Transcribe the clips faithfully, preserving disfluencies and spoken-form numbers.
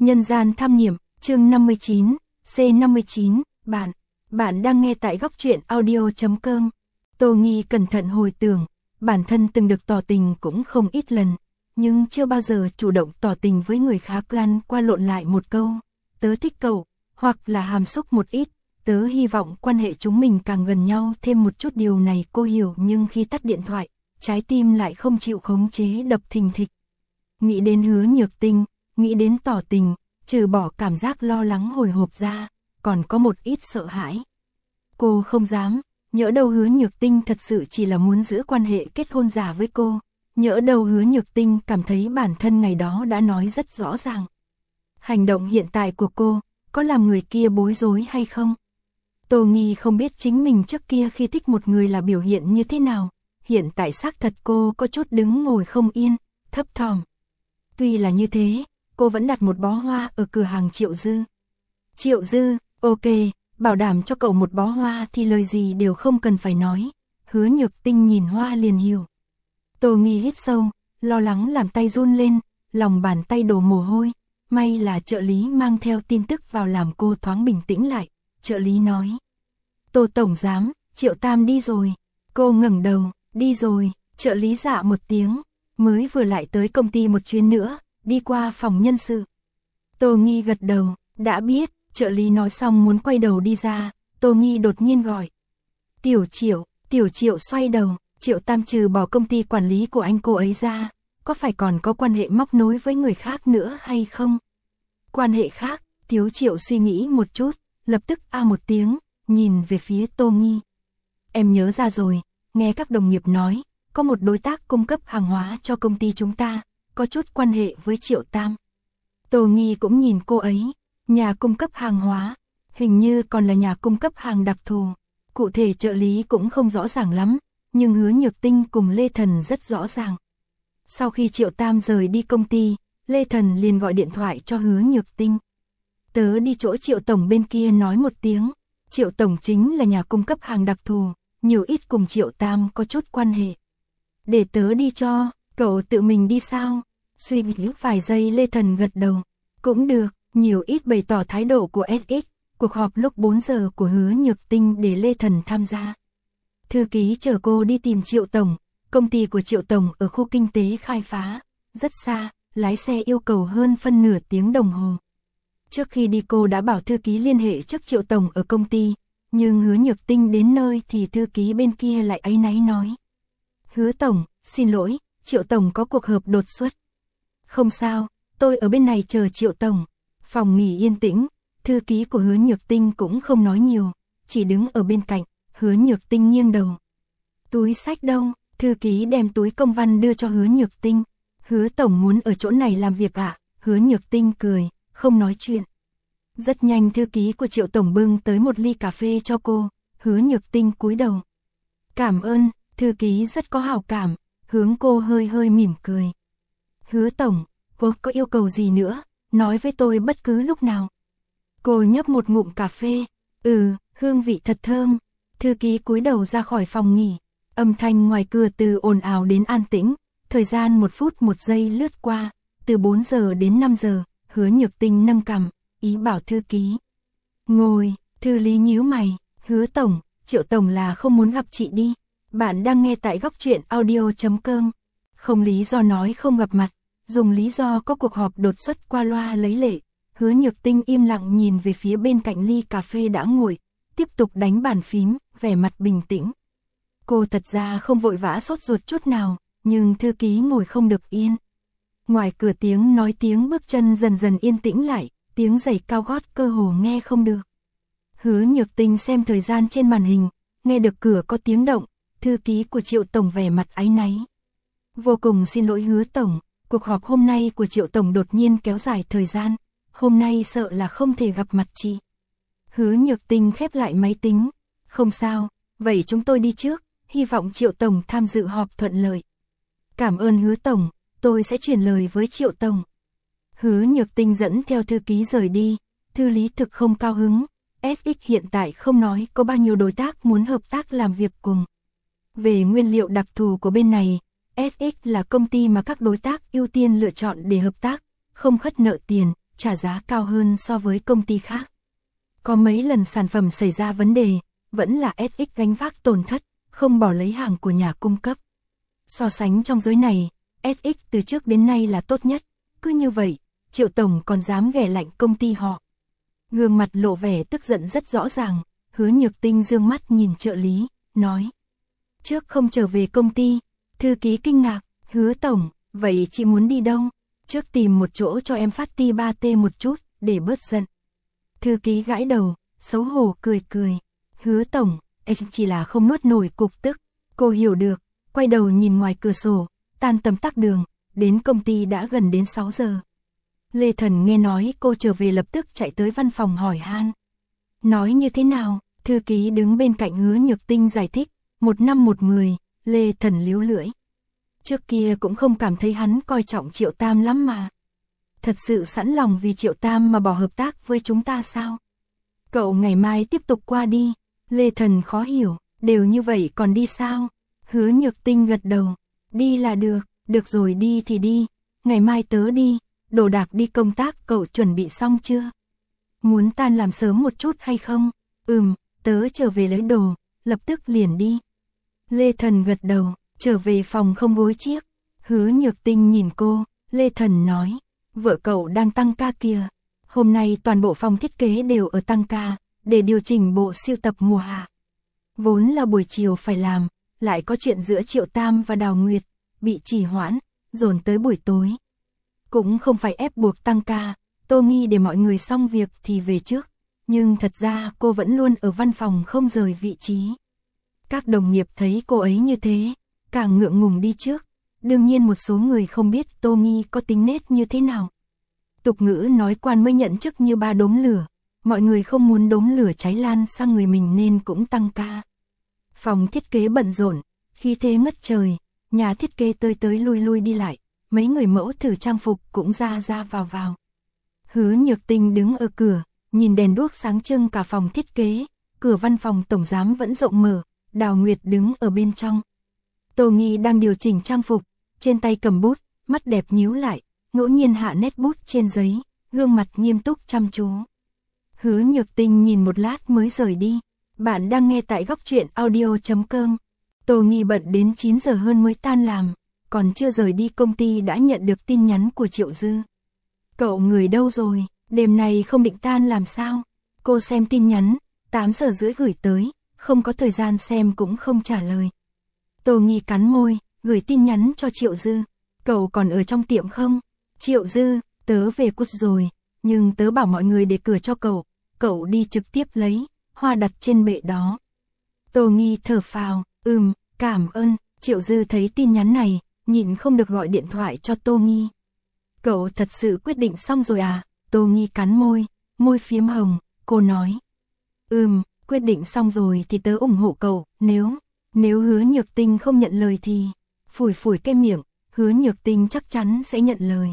Nhân gian tham nghiệm, chương năm mươi chín, C năm mươi chín, bạn, bạn đang nghe tại góc truyện audio.com. Tô Nghi cẩn thận hồi tưởng, bản thân từng được tỏ tình cũng không ít lần, nhưng chưa bao giờ chủ động tỏ tình với người khác. Lăn qua lộn lại một câu, tớ thích cậu, hoặc là hàm xúc một ít, tớ hy vọng quan hệ chúng mình càng gần nhau thêm một chút. Điều này cô hiểu, nhưng khi tắt điện thoại, trái tim lại không chịu khống chế đập thình thịch. Nghĩ đến Hứa Nhược Tinh, nghĩ đến tỏ tình, trừ bỏ cảm giác lo lắng hồi hộp ra, còn có một ít sợ hãi. Cô không dám, nhỡ đâu Hứa Nhược Tinh thật sự chỉ là muốn giữ quan hệ kết hôn giả với cô, nhỡ đâu Hứa Nhược Tinh cảm thấy bản thân ngày đó đã nói rất rõ ràng. Hành động hiện tại của cô, có làm người kia bối rối hay không? Tô Nghi không biết chính mình trước kia khi thích một người là biểu hiện như thế nào, hiện tại xác thật cô có chút đứng ngồi không yên, thấp thỏm. Tuy là như thế, cô vẫn đặt một bó hoa ở cửa hàng Triệu Dư. Triệu Dư, ok, bảo đảm cho cậu một bó hoa thì lời gì đều không cần phải nói. Hứa Nhược Tinh nhìn hoa liền hiểu. Tô Nghi hít sâu, lo lắng làm tay run lên, lòng bàn tay đổ mồ hôi. May là trợ lý mang theo tin tức vào làm cô thoáng bình tĩnh lại. Trợ lý nói: Tô tổng giám, Triệu Tam đi rồi. Cô ngẩng đầu, đi rồi. Trợ lý dạ một tiếng, mới vừa lại tới công ty một chuyến nữa, đi qua phòng nhân sự. Tô Nghi gật đầu, đã biết. Trợ lý nói xong muốn quay đầu đi ra, Tô Nghi đột nhiên gọi: Tiểu Triệu. Tiểu Triệu xoay đầu, Triệu Tam trừ bỏ công ty quản lý của anh cô ấy ra, có phải còn có quan hệ móc nối với người khác nữa hay không? Quan hệ khác? Tiểu Triệu suy nghĩ một chút, lập tức a một tiếng, nhìn về phía Tô Nghi. Em nhớ ra rồi, nghe các đồng nghiệp nói, có một đối tác cung cấp hàng hóa cho công ty chúng ta, có chút quan hệ với Triệu Tam. Tô Nghi cũng nhìn cô ấy, nhà cung cấp hàng hóa, hình như còn là nhà cung cấp hàng đặc thù. Cụ thể trợ lý cũng không rõ ràng lắm, nhưng Hứa Nhược Tinh cùng Lê Thần rất rõ ràng. Sau khi Triệu Tam rời đi công ty, Lê Thần liền gọi điện thoại cho Hứa Nhược Tinh. Tớ đi chỗ Triệu Tổng bên kia nói một tiếng, Triệu Tổng chính là nhà cung cấp hàng đặc thù, nhiều ít cùng Triệu Tam có chút quan hệ. Để tớ đi cho, cậu tự mình đi sao? Suy nghĩ vài giây Lê Thần gật đầu, cũng được, nhiều ít bày tỏ thái độ của ét ích. Cuộc họp lúc bốn giờ của Hứa Nhược Tinh để Lê Thần tham gia. Thư ký chở cô đi tìm Triệu Tổng, công ty của Triệu Tổng ở khu kinh tế khai phá, rất xa, lái xe yêu cầu hơn phân nửa tiếng đồng hồ. Trước khi đi cô đã bảo thư ký liên hệ trước Triệu Tổng ở công ty, nhưng Hứa Nhược Tinh đến nơi thì thư ký bên kia lại áy náy nói: Hứa Tổng, xin lỗi, Triệu Tổng có cuộc họp đột xuất. Không sao, tôi ở bên này chờ Triệu Tổng. Phòng nghỉ yên tĩnh, thư ký của Hứa Nhược Tinh cũng không nói nhiều, chỉ đứng ở bên cạnh. Hứa Nhược Tinh nghiêng đầu. Túi sách đâu? Thư ký đem túi công văn đưa cho Hứa Nhược Tinh. Hứa Tổng muốn ở chỗ này làm việc ạ? À? Hứa Nhược Tinh cười, không nói chuyện. Rất nhanh thư ký của Triệu Tổng bưng tới một ly cà phê cho cô. Hứa Nhược Tinh cúi đầu. Cảm ơn. Thư ký rất có hảo cảm, hướng cô hơi hơi mỉm cười. Hứa Tổng, cô có yêu cầu gì nữa, nói với tôi bất cứ lúc nào. Cô nhấp một ngụm cà phê. Ừ, hương vị thật thơm. Thư ký cúi đầu ra khỏi phòng nghỉ. Âm thanh ngoài cửa từ ồn ào đến an tĩnh. Thời gian một phút một giây lướt qua. Từ bốn giờ đến năm giờ. Hứa Nhược Tinh nâng cằm, ý bảo thư ký ngồi. Thư lý nhíu mày. Hứa Tổng, Triệu Tổng là không muốn gặp chị đi. Bạn đang nghe tại góc truyện audio.com. Không lý do nói không gặp mặt, dùng lý do có cuộc họp đột xuất qua loa lấy lệ. Hứa Nhược Tinh im lặng nhìn về phía bên cạnh ly cà phê đã nguội, tiếp tục đánh bàn phím, vẻ mặt bình tĩnh. Cô thật ra không vội vã sốt ruột chút nào, nhưng thư ký ngồi không được yên. Ngoài cửa tiếng nói tiếng bước chân dần dần yên tĩnh lại, tiếng giày cao gót cơ hồ nghe không được. Hứa Nhược Tinh xem thời gian trên màn hình, nghe được cửa có tiếng động, thư ký của Triệu Tổng vẻ mặt áy náy. Vô cùng xin lỗi Hứa Tổng, cuộc họp hôm nay của Triệu Tổng đột nhiên kéo dài thời gian, hôm nay sợ là không thể gặp mặt chị. Hứa Nhược Tinh khép lại máy tính. Không sao, vậy chúng tôi đi trước, hy vọng Triệu Tổng tham dự họp thuận lợi. Cảm ơn Hứa Tổng, tôi sẽ truyền lời với Triệu Tổng. Hứa Nhược Tinh dẫn theo thư ký rời đi, thư lý thực không cao hứng. ét ích hiện tại không nói có bao nhiêu đối tác muốn hợp tác làm việc cùng. Về nguyên liệu đặc thù của bên này, ét ích là công ty mà các đối tác ưu tiên lựa chọn để hợp tác, không khất nợ tiền, trả giá cao hơn so với công ty khác. Có mấy lần sản phẩm xảy ra vấn đề, vẫn là ét ích gánh vác tổn thất, không bỏ lấy hàng của nhà cung cấp. So sánh trong giới này, ét ích từ trước đến nay là tốt nhất, cứ như vậy, Triệu Tổng còn dám ghẻ lạnh công ty họ. Gương mặt lộ vẻ tức giận rất rõ ràng, Hứa Nhược Tinh dương mắt nhìn trợ lý, nói. Trước không trở về công ty, thư ký kinh ngạc, Hứa Tổng, vậy chị muốn đi đâu? Trước tìm một chỗ cho em phát ti ba tê một chút, để bớt giận. Thư ký gãi đầu, xấu hổ cười cười. Hứa Tổng, em chỉ là không nuốt nổi cục tức. Cô hiểu được, quay đầu nhìn ngoài cửa sổ, tan tầm tắc đường, đến công ty đã gần đến sáu giờ. Lê Thần nghe nói cô trở về lập tức chạy tới văn phòng hỏi han. Nói như thế nào? Thư ký đứng bên cạnh Hứa Nhược Tinh giải thích, một năm một mười, Lê Thần líu lưỡi. Trước kia cũng không cảm thấy hắn coi trọng Triệu Tam lắm mà. Thật sự sẵn lòng vì Triệu Tam mà bỏ hợp tác với chúng ta sao? Cậu ngày mai tiếp tục qua đi. Lê Thần khó hiểu, đều như vậy còn đi sao? Hứa Nhược Tinh gật đầu, đi là được, được rồi đi thì đi, ngày mai tớ đi, đồ đạc đi công tác cậu chuẩn bị xong chưa? Muốn tan làm sớm một chút hay không? Ừm, tớ trở về lấy đồ, lập tức liền đi. Lê Thần gật đầu, trở về phòng không gối chiếc. Hứa Nhược Tinh nhìn cô, Lê Thần nói, vợ cậu đang tăng ca kìa. Hôm nay toàn bộ phòng thiết kế đều ở tăng ca, để điều chỉnh bộ siêu tập mùa hạ. Vốn là buổi chiều phải làm, lại có chuyện giữa Triệu Tam và Đào Nguyệt, bị trì hoãn, dồn tới buổi tối. Cũng không phải ép buộc tăng ca, Tô Nghi để mọi người xong việc thì về trước, nhưng thật ra cô vẫn luôn ở văn phòng không rời vị trí. Các đồng nghiệp thấy cô ấy như thế, càng ngượng ngùng đi trước, đương nhiên một số người không biết Tô Nghi có tính nết như thế nào. Tục ngữ nói quan mới nhận chức như ba đốm lửa, mọi người không muốn đốm lửa cháy lan sang người mình nên cũng tăng ca. Phòng thiết kế bận rộn, khí thế ngất trời, nhà thiết kế tới tới lui lui đi lại, mấy người mẫu thử trang phục cũng ra ra vào vào. Hứa Nhược Tinh đứng ở cửa, nhìn đèn đuốc sáng trưng cả phòng thiết kế, cửa văn phòng tổng giám vẫn rộng mở, Đào Nguyệt đứng ở bên trong. Tô Nghi đang điều chỉnh trang phục, trên tay cầm bút, mắt đẹp nhíu lại, ngẫu nhiên hạ nét bút trên giấy, gương mặt nghiêm túc chăm chú. Hứa Nhược Tinh nhìn một lát mới rời đi. Bạn đang nghe tại góc truyện audio chấm com. Tô Nghi bận đến chín giờ hơn mới tan làm, còn chưa rời đi công ty đã nhận được tin nhắn của Triệu Dư. Cậu người đâu rồi, đêm nay không định tan làm sao? Cô xem tin nhắn, tám giờ rưỡi gửi tới, không có thời gian xem cũng không trả lời. Tô Nghi cắn môi, gửi tin nhắn cho Triệu Dư. Cậu còn ở trong tiệm không? Triệu Dư, tớ về cút rồi, nhưng tớ bảo mọi người để cửa cho cậu, cậu đi trực tiếp lấy, hoa đặt trên bệ đó. Tô Nghi thở phào, ừm, cảm ơn. Triệu Dư thấy tin nhắn này, nhịn không được gọi điện thoại cho Tô Nghi. Cậu thật sự quyết định xong rồi à? Tô Nghi cắn môi, môi phiếm hồng, cô nói. Ừm, quyết định xong rồi thì tớ ủng hộ cậu, nếu, nếu Hứa Nhược Tinh không nhận lời thì, phủi phủi cái miệng, Hứa Nhược Tinh chắc chắn sẽ nhận lời.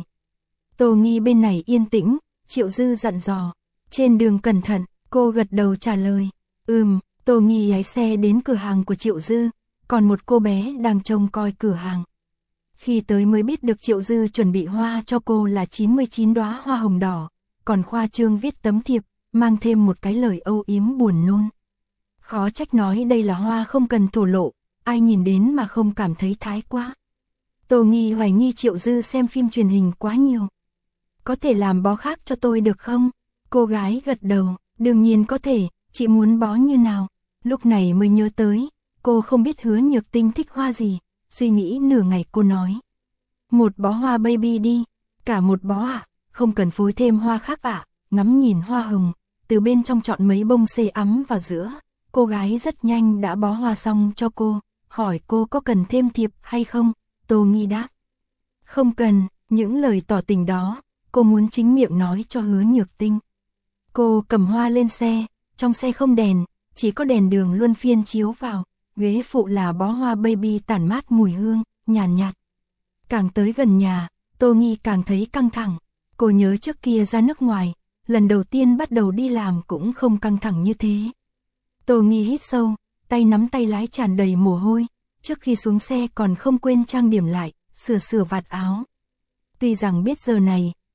Tô Nghi bên này yên tĩnh, Triệu Dư dặn dò, trên đường cẩn thận, cô gật đầu trả lời. Ừm, Tô Nghi lái xe đến cửa hàng của Triệu Dư, còn một cô bé đang trông coi cửa hàng. Khi tới mới biết được Triệu Dư chuẩn bị hoa cho cô là chín mươi chín đóa hoa hồng đỏ, còn khoa trương viết tấm thiệp, mang thêm một cái lời âu yếm buồn nôn. Khó trách nói đây là hoa không cần thổ lộ, ai nhìn đến mà không cảm thấy thái quá. Tô Nghi hoài nghi Triệu Dư xem phim truyền hình quá nhiều. Có thể làm bó khác cho tôi được không? Cô gái gật đầu, đương nhiên có thể, chị muốn bó như nào? Lúc này mới nhớ tới, cô không biết Hứa Nhược Tinh thích hoa gì, suy nghĩ nửa ngày cô nói. Một bó hoa baby đi, cả một bó ạ, à? Không cần phối thêm hoa khác ạ, à? Ngắm nhìn hoa hồng, từ bên trong chọn mấy bông xê ấm vào giữa, cô gái rất nhanh đã bó hoa xong cho cô, hỏi cô có cần thêm thiệp hay không, Tô Nghi đáp. Không cần, những lời tỏ tình đó, cô muốn chính miệng nói cho Hứa Nhược Tinh. Cô cầm hoa lên xe, trong xe không đèn, chỉ có đèn đường luân phiên chiếu vào, ghế phụ là bó hoa baby tản mát mùi hương, nhàn nhạt, nhạt. Càng tới gần nhà, Tô Nghi càng thấy căng thẳng, cô nhớ trước kia ra nước ngoài, lần đầu tiên bắt đầu đi làm cũng không căng thẳng như thế. Tô Nghi hít sâu, tay nắm tay lái tràn đầy mồ hôi, trước khi xuống xe còn không quên trang điểm lại, sửa sửa vạt áo. Tuy rằng biết giờ này,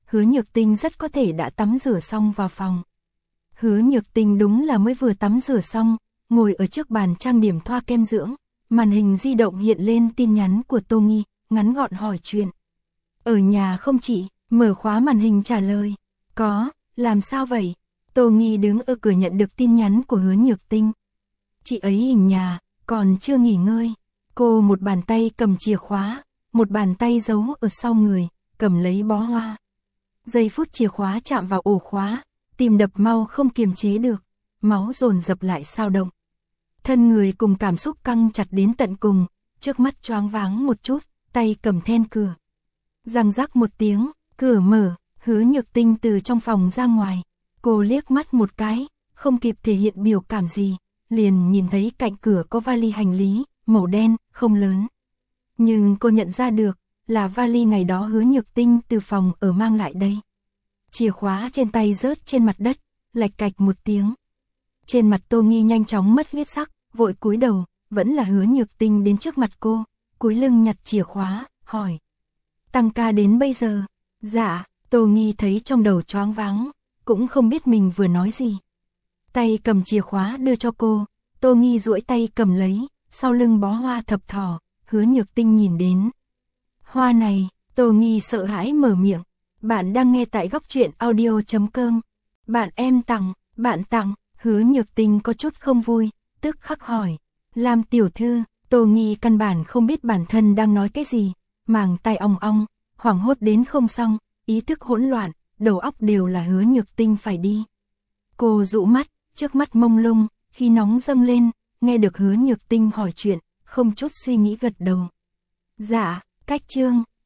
Hứa Nhược Tinh rất có thể đã tắm rửa xong vào phòng. Hứa Nhược Tinh đúng là mới vừa tắm rửa xong, ngồi ở trước bàn trang điểm thoa kem dưỡng, màn hình di động hiện lên tin nhắn của Tô Nghi, ngắn gọn hỏi chuyện. Ở nhà không chị? Mở khóa màn hình trả lời. Có, làm sao vậy? Tô Nghi đứng ở cửa nhận được tin nhắn của Hứa Nhược Tinh. Chị ấy hình nhà, còn chưa nghỉ ngơi. Cô một bàn tay cầm chìa khóa, một bàn tay giấu ở sau người, cầm lấy bó hoa. Giây phút chìa khóa chạm vào ổ khóa, tim đập mau không kiềm chế được, máu dồn dập lại sao động. Thân người cùng cảm xúc căng chặt đến tận cùng, trước mắt choáng váng một chút, tay cầm then cửa. Răng rắc một tiếng, cửa mở, Hứa Nhược Tinh từ trong phòng ra ngoài. Cô liếc mắt một cái, không kịp thể hiện biểu cảm gì, liền nhìn thấy cạnh cửa có vali hành lý, màu đen, không lớn. Nhưng cô nhận ra được, là vali ngày đó Hứa Nhược Tinh từ phòng ở mang lại đây. Chìa khóa trên tay rớt trên mặt đất, lạch cạch một tiếng. Trên mặt Tô Nghi nhanh chóng mất huyết sắc, vội cúi đầu, vẫn là Hứa Nhược Tinh đến trước mặt cô, cúi lưng nhặt chìa khóa, hỏi. Tăng ca đến bây giờ? Dạ, Tô Nghi thấy trong đầu choáng váng, cũng không biết mình vừa nói gì. Tay cầm chìa khóa đưa cho cô, Tô Nghi duỗi tay cầm lấy, sau lưng bó hoa thập thỏ, Hứa Nhược Tinh nhìn đến. Hoa này, Tô Nghi sợ hãi mở miệng. Bạn đang nghe tại góc truyện audio chấm com. Bạn em tặng, bạn tặng, Hứa Nhược Tinh có chút không vui, tức khắc hỏi. Lam tiểu thư, Tô Nghi căn bản không biết bản thân đang nói cái gì, màng tai ong ong, hoảng hốt đến không xong, ý thức hỗn loạn, đầu óc đều là Hứa Nhược Tinh phải đi. Cô dụ mắt, trước mắt mông lung, khi nóng dâng lên, nghe được Hứa Nhược Tinh hỏi chuyện, không chút suy nghĩ gật đầu. Dạ, cách chương.